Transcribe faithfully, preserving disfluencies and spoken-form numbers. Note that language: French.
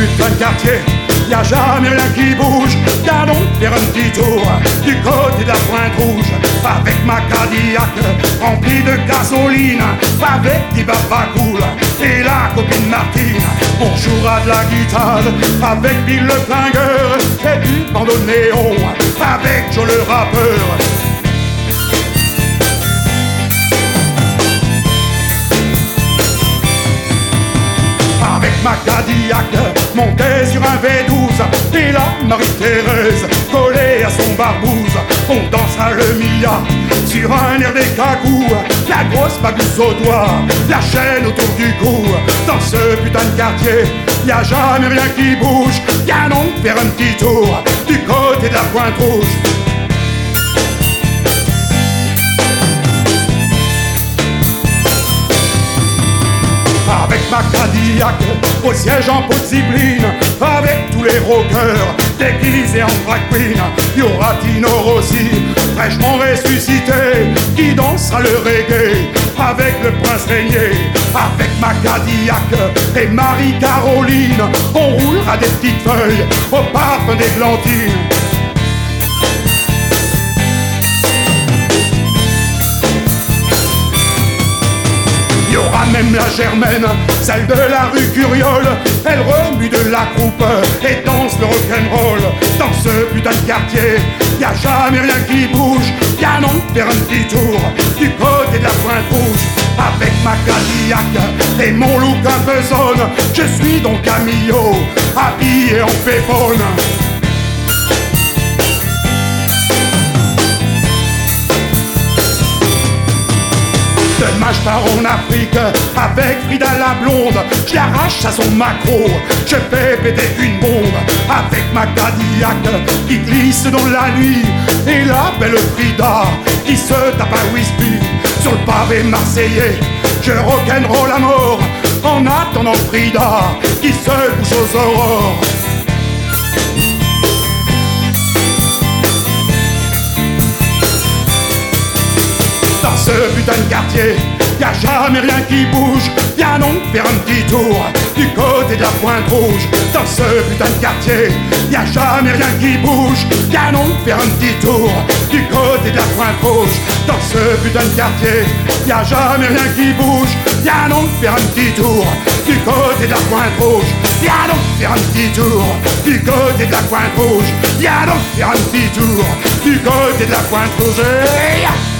putain de quartier, y'a jamais rien qui bouge. Viens donc faire un petit tour du côté de la Pointe Rouge, avec ma Cadillac remplie de gasoline, avec des babas cool et la copine Martine. On jouera de la guitare avec Bill le flingueur et du bandeau de néon avec Joe le rappeur. Avec ma Cadillac montée sur un V douze et la Marie-Thérèse collée à son barbouze. On dansera le milliard sur un air des cagous, la grosse bagousse au doigt, la chaîne autour du cou. Dans ce putain de quartier, y'a jamais rien qui bouge. Viens donc faire un petit tour du côté de la Pointe Rouge. Avec ma Cadillac au siège en peau de zibeline, avec tous les rockers déguisés en drag queen. Y'aura Tino Rossi, fraîchement ressuscité, qui dansera le reggae avec le prince régné. Avec ma Cadillac et Marie-Caroline, on roulera des petites feuilles au parfum d'églantine. Y'aura même la Germaine, celle de la rue Curiole. Elle remue de la croupe et danse le rock'n'roll. Dans ce putain de quartier, y'a jamais rien qui bouge. Viens donc faire un petit tour du côté de la Pointe Rouge. Avec ma Cadillac et mon look un peu zone, je suis donc Camillo, habillé en pépone. Demain je pars en Afrique avec Frida la blonde. Je l'arrache à son macro, je fais péter une bombe. Avec ma Cadillac qui glisse dans la nuit et la belle Frida qui se tape un whisky sur le pavé marseillais. Je rock'n'roll à mort en attendant Frida qui se couche aux aurores. Dans ce putain de quartier, y'a jamais rien qui bouge. Viens donc faire un petit tour du côté de la Pointe Rouge. Dans ce putain de quartier, y'a jamais rien qui bouge. Viens donc faire un petit tour du côté de la Pointe Rouge. Dans ce putain de quartier, y'a jamais rien qui bouge. Viens donc faire un petit tour du côté de la Pointe Rouge. Viens donc faire un petit tour du côté de la Pointe Rouge. Viens donc faire un petit tour du côté de la Pointe Rouge.